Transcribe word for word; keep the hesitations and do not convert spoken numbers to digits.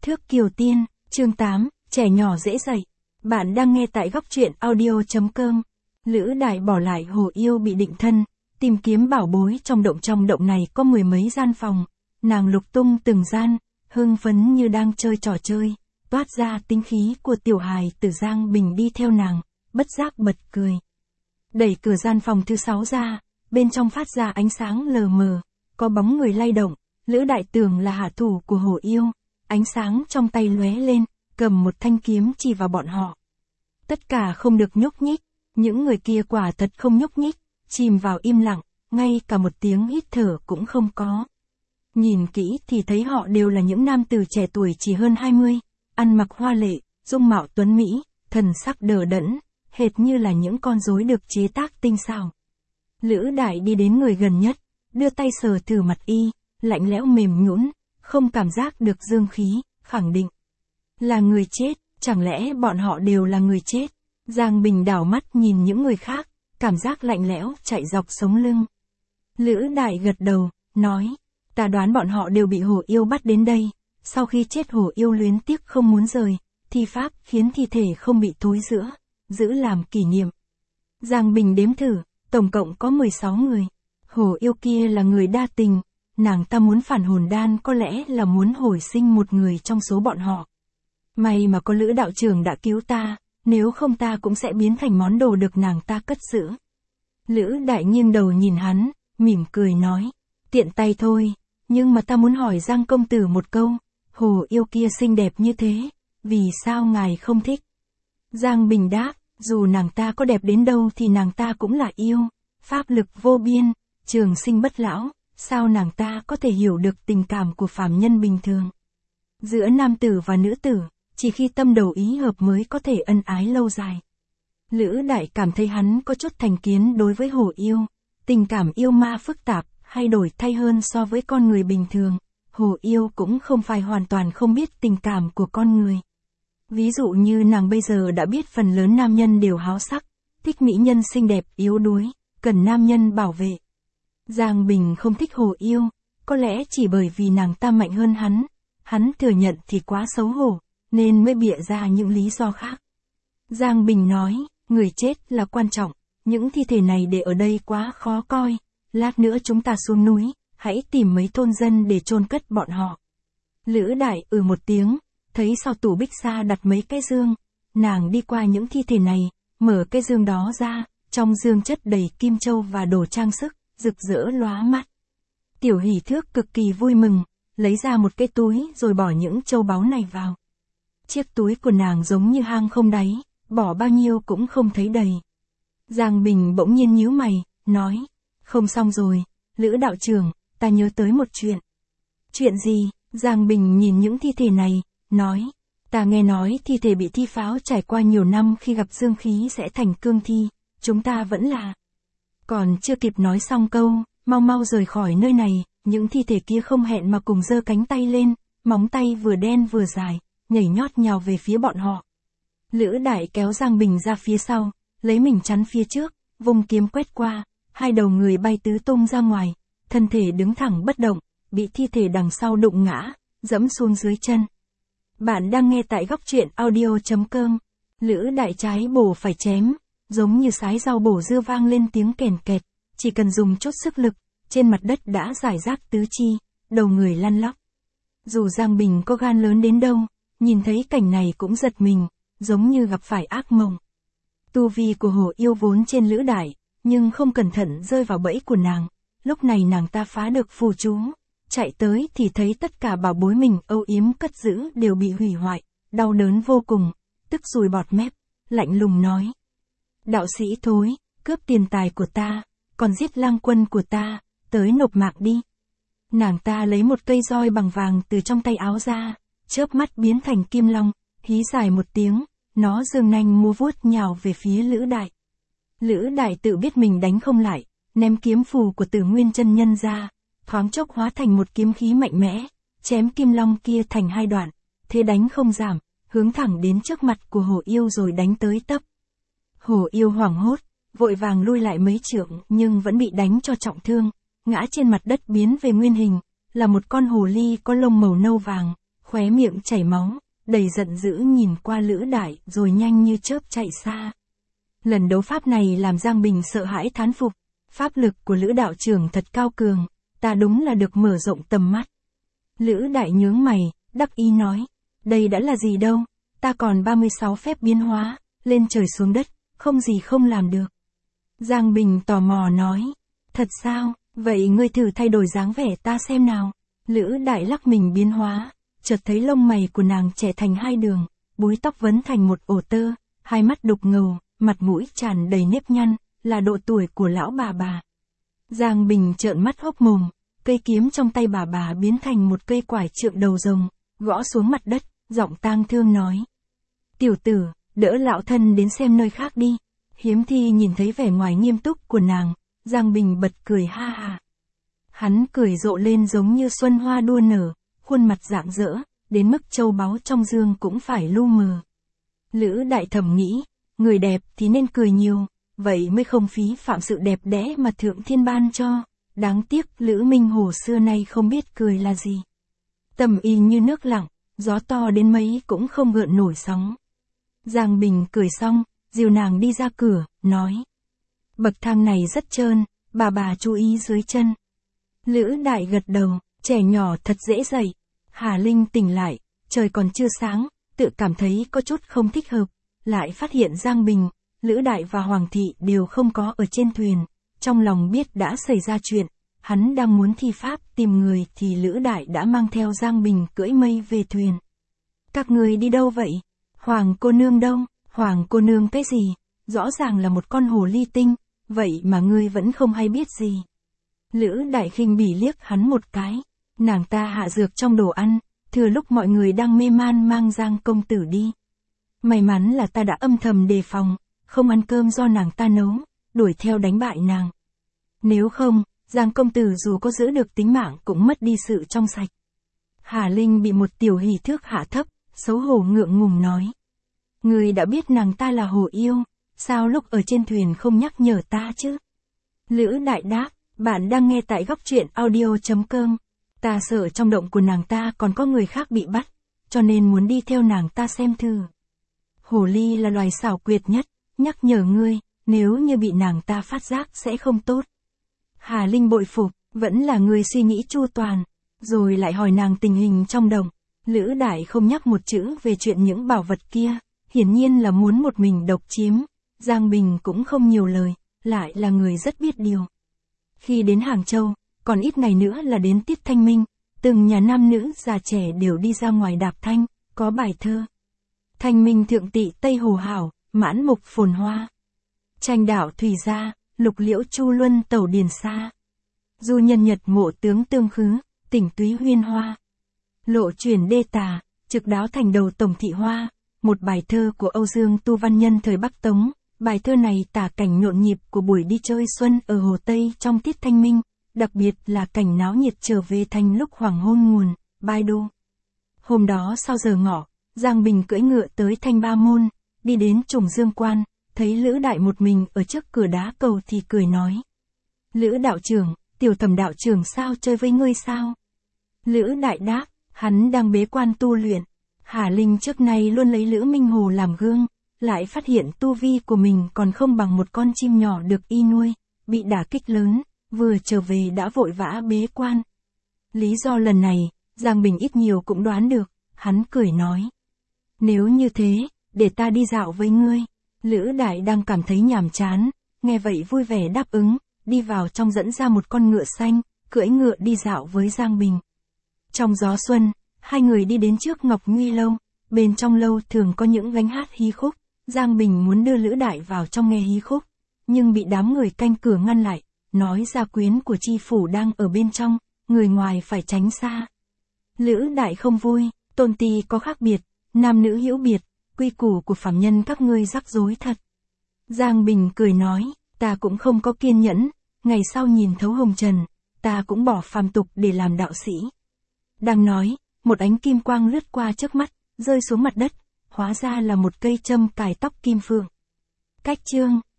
Thước Kiều Tiên, chương tám, trẻ nhỏ dễ dạy. Bạn đang nghe tại góc truyện audio.com. Lữ Đại bỏ lại Hồ Yêu bị định thân, tìm kiếm bảo bối trong động trong động này có mười mấy gian phòng. Nàng lục tung từng gian, hưng phấn như đang chơi trò chơi, toát ra tính khí của tiểu hài tử. Giang Bình đi theo nàng, bất giác bật cười. Đẩy cửa gian phòng thứ sáu ra, bên trong phát ra ánh sáng lờ mờ, có bóng người lay động. Lữ Đại tưởng là hạ thủ của Hồ Yêu, ánh sáng trong tay lóe lên, cầm một thanh kiếm chỉ vào bọn họ. Tất cả không được nhúc nhích, những người kia quả thật không nhúc nhích, chìm vào im lặng, ngay cả một tiếng hít thở cũng không có. Nhìn kỹ thì thấy họ đều là những nam tử trẻ tuổi chỉ hơn hai mươi, ăn mặc hoa lệ, dung mạo tuấn mỹ, thần sắc đờ đẫn, hệt như là những con rối được chế tác tinh xảo. Lữ Đại đi đến người gần nhất, đưa tay sờ thử mặt y, lạnh lẽo mềm nhũn, không cảm giác được dương khí, khẳng định là người chết. Chẳng lẽ bọn họ đều là người chết? Giang Bình đảo mắt nhìn những người khác, cảm giác lạnh lẽo chạy dọc sống lưng. Lữ Đại gật đầu, nói, ta đoán bọn họ đều bị Hồ Yêu bắt đến đây. Sau khi chết Hồ Yêu luyến tiếc không muốn rời, thi pháp khiến thi thể không bị thối rữa, giữ làm kỷ niệm. Giang Bình đếm thử, tổng cộng có mười sáu người. Hồ Yêu kia là người đa tình, nàng ta muốn phản hồn đan có lẽ là muốn hồi sinh một người trong số bọn họ. May mà có Lữ đạo trưởng đã cứu ta, nếu không ta cũng sẽ biến thành món đồ được nàng ta cất giữ. Lữ Đại nghiêng đầu nhìn hắn, mỉm cười nói, tiện tay thôi, nhưng mà ta muốn hỏi Giang công tử một câu, Hồ Yêu kia xinh đẹp như thế, vì sao ngài không thích? Giang Bình đáp, dù nàng ta có đẹp đến đâu thì nàng ta cũng là yêu, pháp lực vô biên, trường sinh bất lão, sao nàng ta có thể hiểu được tình cảm của phàm nhân bình thường? Giữa nam tử và nữ tử, chỉ khi tâm đầu ý hợp mới có thể ân ái lâu dài. Lữ Đại cảm thấy hắn có chút thành kiến đối với Hồ Yêu, tình cảm yêu ma phức tạp, hay đổi thay hơn so với con người bình thường. Hồ Yêu cũng không phải hoàn toàn không biết tình cảm của con người. Ví dụ như nàng bây giờ đã biết phần lớn nam nhân đều háo sắc, thích mỹ nhân xinh đẹp yếu đuối, cần nam nhân bảo vệ. Giang Bình không thích Hồ Yêu, có lẽ chỉ bởi vì nàng ta mạnh hơn hắn, hắn thừa nhận thì quá xấu hổ, nên mới bịa ra những lý do khác. Giang Bình nói, người chết là quan trọng, những thi thể này để ở đây quá khó coi, lát nữa chúng ta xuống núi, hãy tìm mấy thôn dân để chôn cất bọn họ. Lữ Đại ừ một tiếng, thấy sau tủ bích xa đặt mấy cái dương, nàng đi qua những thi thể này, mở cái dương đó ra, trong dương chất đầy kim châu và đồ trang sức, rực rỡ lóa mắt. Tiểu Hỷ Thước cực kỳ vui mừng, lấy ra một cái túi rồi bỏ những châu báu này vào. Chiếc túi của nàng giống như hang không đáy, bỏ bao nhiêu cũng không thấy đầy. Giang Bình bỗng nhiên nhíu mày, nói, không xong rồi, Lữ đạo trưởng, ta nhớ tới một chuyện. Chuyện gì? Giang Bình nhìn những thi thể này, nói, ta nghe nói thi thể bị thi pháo trải qua nhiều năm khi gặp dương khí sẽ thành cương thi, chúng ta vẫn là... Còn chưa kịp nói xong câu, mau mau rời khỏi nơi này, những thi thể kia không hẹn mà cùng giơ cánh tay lên, móng tay vừa đen vừa dài, nhảy nhót nhào về phía bọn họ. Lữ Đại kéo Giang Bình ra phía sau, lấy mình chắn phía trước, vùng kiếm quét qua, hai đầu người bay tứ tung ra ngoài, thân thể đứng thẳng bất động, bị thi thể đằng sau đụng ngã, dẫm xuống dưới chân. Bạn đang nghe tại góc truyện audio.com. Lữ Đại trái bổ phải chém, giống như sái rau bổ dưa vang lên tiếng kèn kẹt, chỉ cần dùng chút sức lực, trên mặt đất đã rải rác tứ chi, đầu người lăn lóc. Dù Giang Bình có gan lớn đến đâu, nhìn thấy cảnh này cũng giật mình, giống như gặp phải ác mộng. Tu vi của Hồ Yêu vốn trên Lữ Đại, nhưng không cẩn thận rơi vào bẫy của nàng, lúc này nàng ta phá được phù chú, chạy tới thì thấy tất cả bảo bối mình âu yếm cất giữ đều bị hủy hoại, đau đớn vô cùng, tức sùi bọt mép, lạnh lùng nói. Đạo sĩ thối, cướp tiền tài của ta, còn giết lang quân của ta, tới nộp mạng đi. Nàng ta lấy một cây roi bằng vàng từ trong tay áo ra, chớp mắt biến thành kim long, hí dài một tiếng, nó giương nanh múa vuốt nhào về phía Lữ Đại. Lữ Đại tự biết mình đánh không lại, ném kiếm phù của Tử Nguyên chân nhân ra, thoáng chốc hóa thành một kiếm khí mạnh mẽ, chém kim long kia thành hai đoạn, thế đánh không giảm, hướng thẳng đến trước mặt của Hồ Yêu rồi đánh tới tấp. Hồ Yêu hoảng hốt, vội vàng lui lại mấy trượng nhưng vẫn bị đánh cho trọng thương, ngã trên mặt đất biến về nguyên hình, là một con hồ ly có lông màu nâu vàng, khóe miệng chảy máu, đầy giận dữ nhìn qua Lữ Đại rồi nhanh như chớp chạy xa. Lần đấu pháp này làm Giang Bình sợ hãi thán phục, pháp lực của Lữ đạo trưởng thật cao cường, ta đúng là được mở rộng tầm mắt. Lữ Đại nhướng mày, đắc ý nói, đây đã là gì đâu, ta còn ba mươi sáu phép biến hóa, lên trời xuống đất, không gì không làm được. Giang Bình tò mò nói, thật sao, vậy ngươi thử thay đổi dáng vẻ ta xem nào. Lữ Đại lắc mình biến hóa, chợt thấy lông mày của nàng trẻ thành hai đường, búi tóc vấn thành một ổ tơ, hai mắt đục ngầu, mặt mũi tràn đầy nếp nhăn, là độ tuổi của lão bà bà. Giang Bình trợn mắt hốc mồm, cây kiếm trong tay bà bà biến thành một cây quải trượng đầu rồng, gõ xuống mặt đất, giọng tang thương nói. Tiểu tử, đỡ lão thân đến xem nơi khác đi. Hiếm thi nhìn thấy vẻ ngoài nghiêm túc của nàng, Giang Bình bật cười ha ha. Hắn cười rộ lên giống như xuân hoa đua nở, khuôn mặt rạng rỡ, đến mức châu báu trong dương cũng phải lu mờ. Lữ Đại thầm nghĩ, người đẹp thì nên cười nhiều, vậy mới không phí phạm sự đẹp đẽ mà thượng thiên ban cho. Đáng tiếc Lữ Minh Hồ xưa nay không biết cười là gì. Tâm y như nước lặng, gió to đến mấy cũng không gợn nổi sóng. Giang Bình cười xong, dìu nàng đi ra cửa, nói. Bậc thang này rất trơn, bà bà chú ý dưới chân. Lữ Đại gật đầu, trẻ nhỏ thật dễ dậy. Hà Linh tỉnh lại, trời còn chưa sáng, tự cảm thấy có chút không thích hợp. Lại phát hiện Giang Bình, Lữ Đại và Hoàng Thị đều không có ở trên thuyền. Trong lòng biết đã xảy ra chuyện, hắn đang muốn thi pháp tìm người thì Lữ Đại đã mang theo Giang Bình cưỡi mây về thuyền. Các người đi đâu vậy? Hoàng cô nương đâu? Hoàng cô nương cái gì? Rõ ràng là một con hồ ly tinh, vậy mà ngươi vẫn không hay biết gì. Lữ Đại khinh bỉ liếc hắn một cái, nàng ta hạ dược trong đồ ăn, thừa lúc mọi người đang mê man mang Giang công tử đi. May mắn là ta đã âm thầm đề phòng, không ăn cơm do nàng ta nấu, đuổi theo đánh bại nàng. Nếu không, Giang công tử dù có giữ được tính mạng cũng mất đi sự trong sạch. Hà Linh bị một tiểu hỷ thước hạ thấp, xấu hổ ngượng ngùng nói. Người đã biết nàng ta là hồ yêu, sao lúc ở trên thuyền không nhắc nhở ta chứ? Lữ Đại đáp, bạn đang nghe tại góc truyện audio chấm com. Ta sợ trong động của nàng ta còn có người khác bị bắt, cho nên muốn đi theo nàng ta xem thử. Hồ ly là loài xảo quyệt nhất, nhắc nhở ngươi, nếu như bị nàng ta phát giác sẽ không tốt. Hà Linh bội phục, vẫn là người suy nghĩ chu toàn, rồi lại hỏi nàng tình hình trong động. Lữ Đại không nhắc một chữ về chuyện những bảo vật kia, hiển nhiên là muốn một mình độc chiếm. Giang Bình cũng không nhiều lời, lại là người rất biết điều. Khi đến Hàng Châu, còn ít ngày nữa là đến tiết thanh minh, từng nhà nam nữ già trẻ đều đi ra ngoài đạp thanh, có bài thơ. Thanh minh thượng tị Tây Hồ hảo, mãn mục phồn hoa. Tranh đảo thủy gia, lục liễu chu luân tẩu điền xa. Du nhân nhật ngộ tướng tương khứ, tỉnh túy huyên hoa. Lộ chuyển đê tà, trực đáo thành đầu tổng thị hoa. Một bài thơ của Âu Dương Tu Văn Nhân thời Bắc Tống. Bài thơ này tả cảnh nhộn nhịp của buổi đi chơi xuân ở Hồ Tây trong tiết thanh minh, đặc biệt là cảnh náo nhiệt trở về thành lúc hoàng hôn nguồn, Bai Đô. Hôm đó sau giờ ngọ, Giang Bình cưỡi ngựa tới Thanh Ba Môn, đi đến Trùng Dương Quan, thấy Lữ Đại một mình ở trước cửa đá cầu thì cười nói. Lữ đạo trưởng, tiểu Thẩm đạo trưởng sao chơi với ngươi sao? Lữ Đại đáp, hắn đang bế quan tu luyện. Hà Linh trước nay luôn lấy Lữ Minh Hồ làm gương, lại phát hiện tu vi của mình còn không bằng một con chim nhỏ được y nuôi, bị đả kích lớn, vừa trở về đã vội vã bế quan. Lý do lần này, Giang Bình ít nhiều cũng đoán được, hắn cười nói. Nếu như thế, để ta đi dạo với ngươi. Lữ Đại đang cảm thấy nhàm chán, nghe vậy vui vẻ đáp ứng, đi vào trong dẫn ra một con ngựa xanh, cưỡi ngựa đi dạo với Giang Bình. Trong gió xuân, hai người đi đến trước Ngọc Nguy Lâu, bên trong lâu thường có những gánh hát hí khúc. Giang Bình muốn đưa Lữ Đại vào trong nghe hí khúc, nhưng bị đám người canh cửa ngăn lại, nói gia quyến của tri phủ đang ở bên trong, người ngoài phải tránh xa. Lữ Đại không vui, tôn ti có khác biệt, nam nữ hữu biệt, quy củ của phàm nhân các ngươi rắc rối thật. Giang Bình cười nói, ta cũng không có kiên nhẫn, ngày sau nhìn thấu hồng trần, ta cũng bỏ phàm tục để làm đạo sĩ. Đang nói, một ánh kim quang lướt qua trước mắt, rơi xuống mặt đất, hóa ra là một cây châm cài tóc kim phượng. Cách chương